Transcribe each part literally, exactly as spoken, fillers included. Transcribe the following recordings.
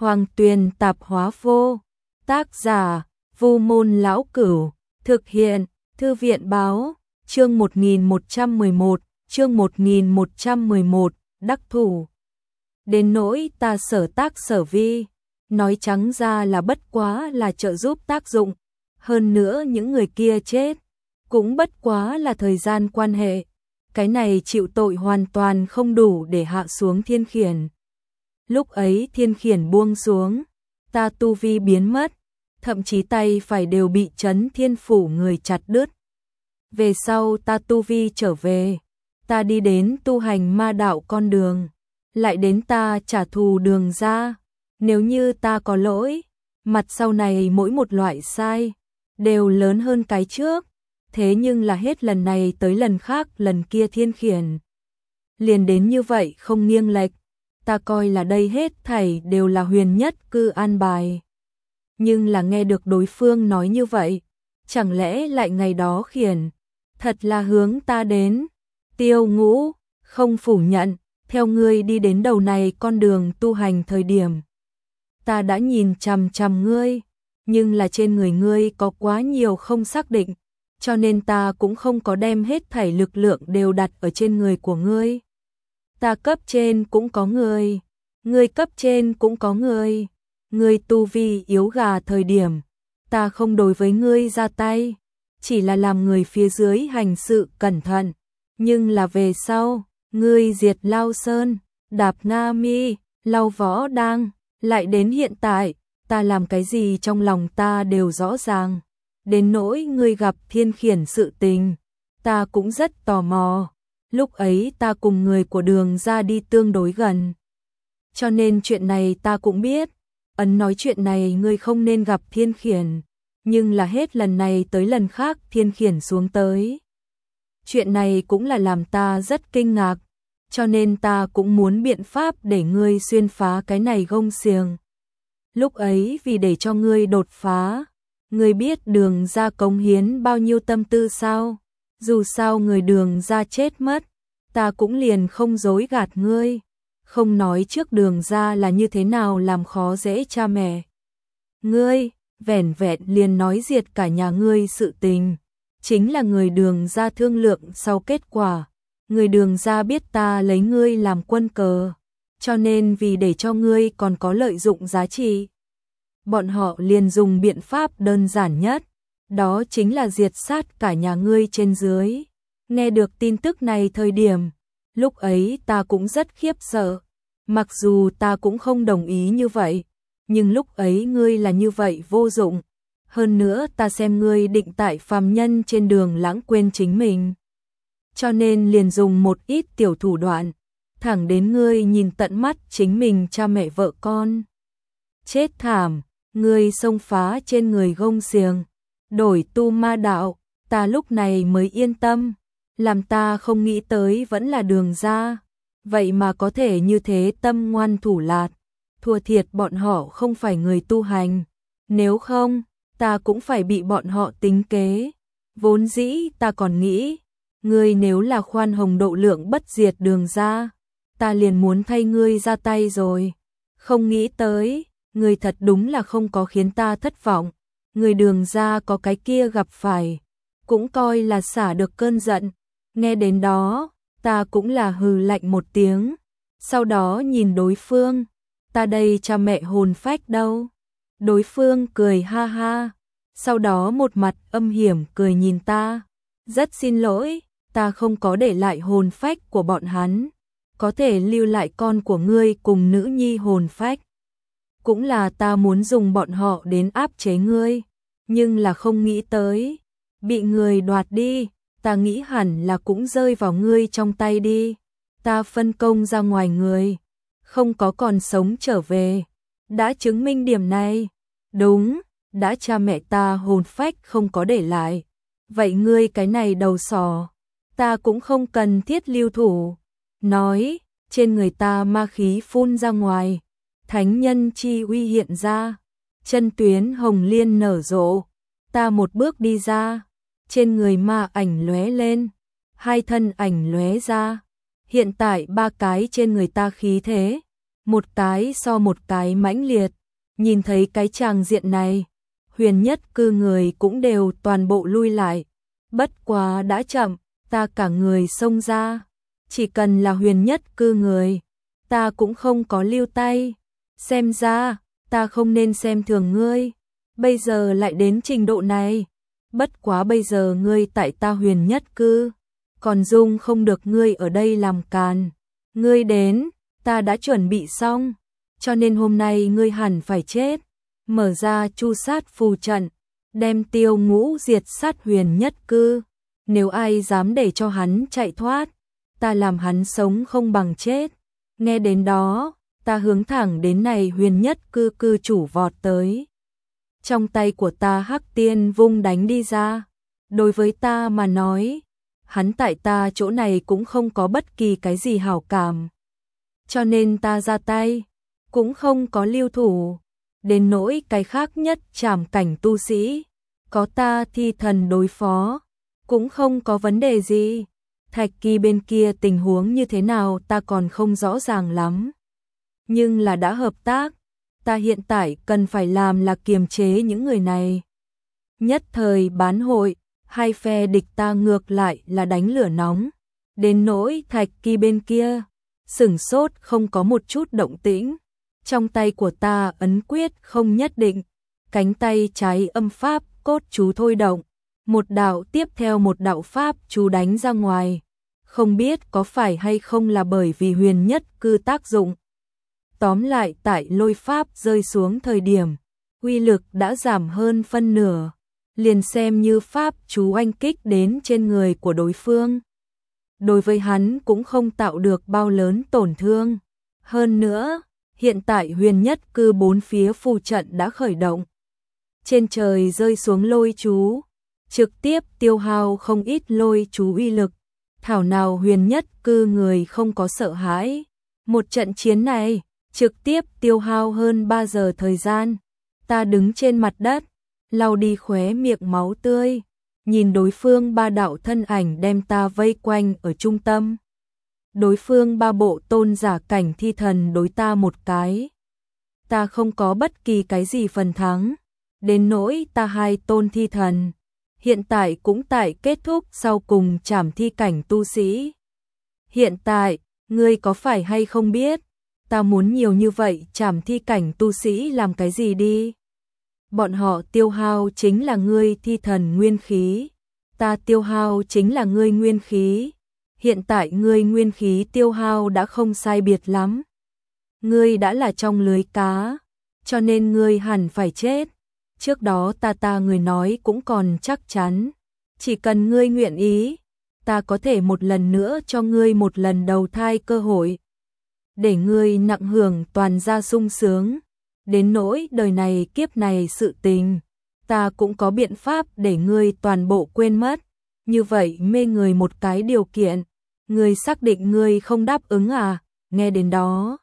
Hoàng Tuyền Tạp Hóa Vô. Tác giả: Vu Môn Lão Cửu. Thực hiện: Thư viện Báo. Chương một nghìn một trăm mười một, chương một nghìn một trăm mười một, đắc thủ. Đến nỗi ta sở tác sở vi, nói trắng ra là bất quá là trợ giúp tác dụng, hơn nữa những người kia chết, cũng bất quá là thời gian quan hệ, cái này chịu tội hoàn toàn không đủ để hạ xuống thiên khiển. Lúc ấy thiên khiển buông xuống, ta tu vi biến mất, thậm chí tay phải đều bị Trấn Thiên Phủ người chặt đứt. Về sau ta tu vi trở về, ta đi đến tu hành ma đạo con đường, lại đến ta trả thù Đường ra. Nếu như ta có lỗi, mặt sau này mỗi một loại sai đều lớn hơn cái trước, thế nhưng là hết lần này tới lần khác lần kia thiên khiển liền đến như vậy không nghiêng lệch, ta coi là đây hết thảy đều là huyền nhất cư an bài. Nhưng là nghe được đối phương nói như vậy, chẳng lẽ lại ngày đó khiển thật là hướng ta đến. Tiêu Ngũ không phủ nhận, theo ngươi đi đến đầu này con đường tu hành thời điểm, ta đã nhìn chằm chằm ngươi, nhưng là trên người ngươi có quá nhiều không xác định, cho nên ta cũng không có đem hết thảy lực lượng đều đặt ở trên người của ngươi. Ta cấp trên cũng có người, ngươi cấp trên cũng có người, ngươi tu vi yếu gà thời điểm, ta không đối với ngươi ra tay, chỉ là làm người phía dưới hành sự cẩn thận, nhưng là về sau, ngươi diệt Lao Sơn, đạp Nga Mi, Lao Võ Đang, lại đến hiện tại, ta làm cái gì trong lòng ta đều rõ ràng. Đến nỗi ngươi gặp thiên khiển sự tình, ta cũng rất tò mò. Lúc ấy ta cùng người của Đường ra đi tương đối gần, cho nên chuyện này ta cũng biết. Ấn nói chuyện này ngươi không nên gặp thiên khiển, nhưng là hết lần này tới lần khác thiên khiển xuống tới. Chuyện này cũng là làm ta rất kinh ngạc, cho nên ta cũng muốn biện pháp để ngươi xuyên phá cái này gông xiềng. Lúc ấy vì để cho ngươi đột phá, ngươi biết Đường ra cống hiến bao nhiêu tâm tư sao? Dù sao người Đường ra chết mất, ta cũng liền không dối gạt ngươi, không nói trước Đường ra là như thế nào làm khó dễ cha mẹ ngươi, vẻn vẹn liền nói diệt cả nhà ngươi sự tình, chính là người Đường ra thương lượng sau kết quả. Người Đường ra biết ta lấy ngươi làm quân cờ, cho nên vì để cho ngươi còn có lợi dụng giá trị, bọn họ liền dùng biện pháp đơn giản nhất, đó chính là diệt sát cả nhà ngươi trên dưới. Nghe được tin tức này thời điểm, lúc ấy ta cũng rất khiếp sợ, mặc dù ta cũng không đồng ý như vậy, nhưng lúc ấy ngươi là như vậy vô dụng, hơn nữa ta xem ngươi định tại phàm nhân trên đường lãng quên chính mình, cho nên liền dùng một ít tiểu thủ đoạn, thẳng đến ngươi nhìn tận mắt chính mình cha mẹ vợ con chết thảm, ngươi xông phá trên người gông xiềng, đổi tu ma đạo, ta lúc này mới yên tâm. Làm ta không nghĩ tới vẫn là Đường ra, vậy mà có thể như thế tâm ngoan thủ lạt, thua thiệt bọn họ không phải người tu hành, nếu không, ta cũng phải bị bọn họ tính kế. Vốn dĩ ta còn nghĩ, ngươi nếu là khoan hồng độ lượng bất diệt Đường ra, ta liền muốn thay ngươi ra tay rồi, không nghĩ tới, ngươi thật đúng là không có khiến ta thất vọng. Người Đường ra có cái kia gặp phải, cũng coi là xả được cơn giận. Nghe đến đó, ta cũng là hừ lạnh một tiếng, sau đó nhìn đối phương, ta đây cha mẹ hồn phách đâu? Đối phương cười ha ha, sau đó một mặt âm hiểm cười nhìn ta, rất xin lỗi, ta không có để lại hồn phách của bọn hắn, có thể lưu lại con của ngươi cùng nữ nhi hồn phách. Cũng là ta muốn dùng bọn họ đến áp chế ngươi, nhưng là không nghĩ tới, bị người đoạt đi. Ta nghĩ hẳn là cũng rơi vào ngươi trong tay đi. Ta phân công ra ngoài người, không có còn sống trở về. Đã chứng minh điểm này. Đúng, đã cha mẹ ta hồn phách không có để lại. Vậy ngươi cái này đầu sỏ, ta cũng không cần thiết lưu thủ. Nói, trên người ta ma khí phun ra ngoài, thánh nhân chi uy hiện ra, chân tuyến hồng liên nở rộ. Ta một bước đi ra, trên người ma ảnh lóe lên, hai thân ảnh lóe ra, hiện tại ba cái trên người ta khí thế, một cái so một cái mãnh liệt. Nhìn thấy cái tràng diện này, huyền nhất cư người cũng đều toàn bộ lui lại. Bất quá đã chậm, ta cả người xông ra. Chỉ cần là huyền nhất cư người, ta cũng không có lưu tay. Xem ra, ta không nên xem thường ngươi. Bây giờ lại đến trình độ này. Bất quá bây giờ ngươi tại ta huyền nhất cư, còn dung không được ngươi ở đây làm càn. Ngươi đến, ta đã chuẩn bị xong, cho nên hôm nay ngươi hẳn phải chết. Mở ra chu sát phù trận, đem Tiêu Ngũ diệt sát huyền nhất cư. Nếu ai dám để cho hắn chạy thoát, ta làm hắn sống không bằng chết. Nghe đến đó, ta hướng thẳng đến này huyền nhất cư cư chủ vọt tới. Trong tay của ta hắc tiên vung đánh đi ra. Đối với ta mà nói, hắn tại ta chỗ này cũng không có bất kỳ cái gì hảo cảm. Cho nên ta ra tay, cũng không có lưu thủ. Đến nỗi cái khác nhất trảm cảnh tu sĩ, có ta thi thần đối phó, cũng không có vấn đề gì. Thạch Kỳ bên kia tình huống như thế nào ta còn không rõ ràng lắm. Nhưng là đã hợp tác, ta hiện tại cần phải làm là kiềm chế những người này. Nhất thời bán hội, hai phe địch ta ngược lại là đánh lửa nóng. Đến nỗi Thạch Kỳ bên kia, sửng sốt không có một chút động tĩnh. Trong tay của ta ấn quyết không nhất định, cánh tay trái âm pháp cốt chú thôi động. Một đạo tiếp theo một đạo pháp chú đánh ra ngoài. Không biết có phải hay không là bởi vì huyền nhất cư tác dụng. Tóm lại tại lôi pháp rơi xuống thời điểm, uy lực đã giảm hơn phân nửa. Liền xem như pháp chú oanh kích đến trên người của đối phương. Đối với hắn cũng không tạo được bao lớn tổn thương. Hơn nữa, hiện tại huyền nhất cư bốn phía phù trận đã khởi động. Trên trời rơi xuống lôi chú, trực tiếp tiêu hao không ít lôi chú uy lực. Thảo nào huyền nhất cư người không có sợ hãi. Một trận chiến này, trực tiếp tiêu hao hơn ba giờ thời gian. Ta đứng trên mặt đất, lau đi khóe miệng máu tươi, nhìn đối phương ba đạo thân ảnh đem ta vây quanh ở trung tâm. Đối phương ba bộ tôn giả cảnh thi thần đối ta một cái. Ta không có bất kỳ cái gì phần thắng. Đến nỗi ta hai tôn thi thần, hiện tại cũng tại kết thúc sau cùng trảm thi cảnh tu sĩ. Hiện tại, ngươi có phải hay không biết, ta muốn nhiều như vậy trảm thi cảnh tu sĩ làm cái gì đi? Bọn họ tiêu hao chính là ngươi thi thần nguyên khí, ta tiêu hao chính là ngươi nguyên khí. Hiện tại ngươi nguyên khí tiêu hao đã không sai biệt lắm. Ngươi đã là trong lưới cá, cho nên ngươi hẳn phải chết. Trước đó ta ta người nói cũng còn chắc chắn. Chỉ cần ngươi nguyện ý, ta có thể một lần nữa cho ngươi một lần đầu thai cơ hội. Để ngươi nặng hưởng toàn gia sung sướng. Đến nỗi đời này kiếp này sự tình, ta cũng có biện pháp để ngươi toàn bộ quên mất. Như vậy mê người một cái điều kiện. Ngươi xác định ngươi không đáp ứng à? Nghe đến đó,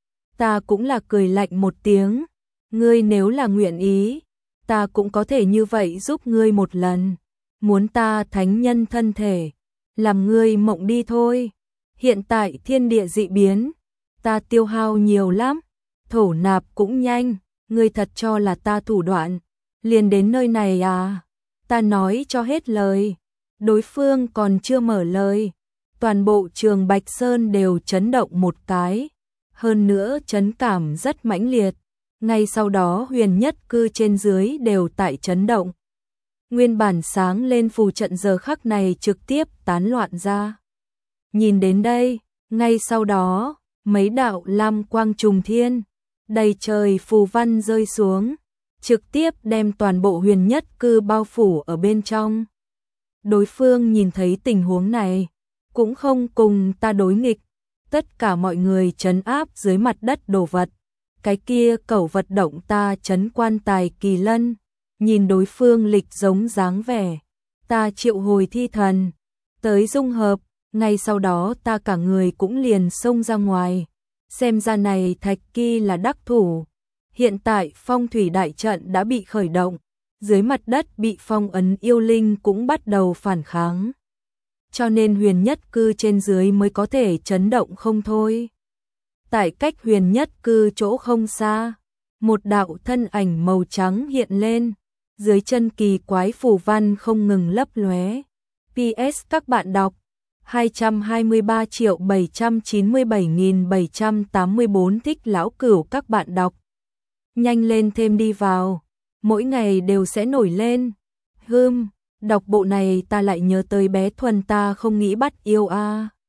ta cũng là cười lạnh một tiếng. Ngươi nếu là nguyện ý, ta cũng có thể như vậy giúp ngươi một lần. Muốn ta thánh nhân thân thể, làm ngươi mộng đi thôi. Hiện tại thiên địa dị biến, ta tiêu hao nhiều lắm, thổ nạp cũng nhanh. Ngươi thật cho là ta thủ đoạn, liền đến nơi này à? Ta nói cho hết lời, đối phương còn chưa mở lời. Toàn bộ trường Bạch Sơn đều chấn động một cái, hơn nữa chấn cảm rất mãnh liệt. Ngay sau đó huyền nhất cư trên dưới đều tại chấn động. Nguyên bản sáng lên phù trận giờ khắc này trực tiếp tán loạn ra. Nhìn đến đây, ngay sau đó, mấy đạo lam quang trùng thiên, đầy trời phù văn rơi xuống, trực tiếp đem toàn bộ huyền nhất cư bao phủ ở bên trong. Đối phương nhìn thấy tình huống này, cũng không cùng ta đối nghịch, tất cả mọi người trấn áp dưới mặt đất đồ vật. Cái kia cẩu vật động ta trấn quan tài kỳ lân, nhìn đối phương lịch giống dáng vẻ, ta triệu hồi thi thần, tới dung hợp, ngay sau đó ta cả người cũng liền xông ra ngoài. Xem ra này Thạch Kỳ là đắc thủ. Hiện tại phong thủy đại trận đã bị khởi động, dưới mặt đất bị phong ấn yêu linh cũng bắt đầu phản kháng. Cho nên huyền nhất cư trên dưới mới có thể chấn động không thôi. Tại cách Huyền Nhất cư chỗ không xa, một đạo thân ảnh màu trắng hiện lên, dưới chân kỳ quái phù văn không ngừng lấp lóe. pê ét các bạn đọc hai trăm hai mươi ba triệu bảy trăm chín mươi bảy nghìn bảy trăm tám mươi tư thích lão cửu các bạn đọc. Nhanh lên thêm đi vào, mỗi ngày đều sẽ nổi lên. Hưm, đọc bộ này ta lại nhớ tới bé Thuần ta không nghĩ bắt yêu a. À.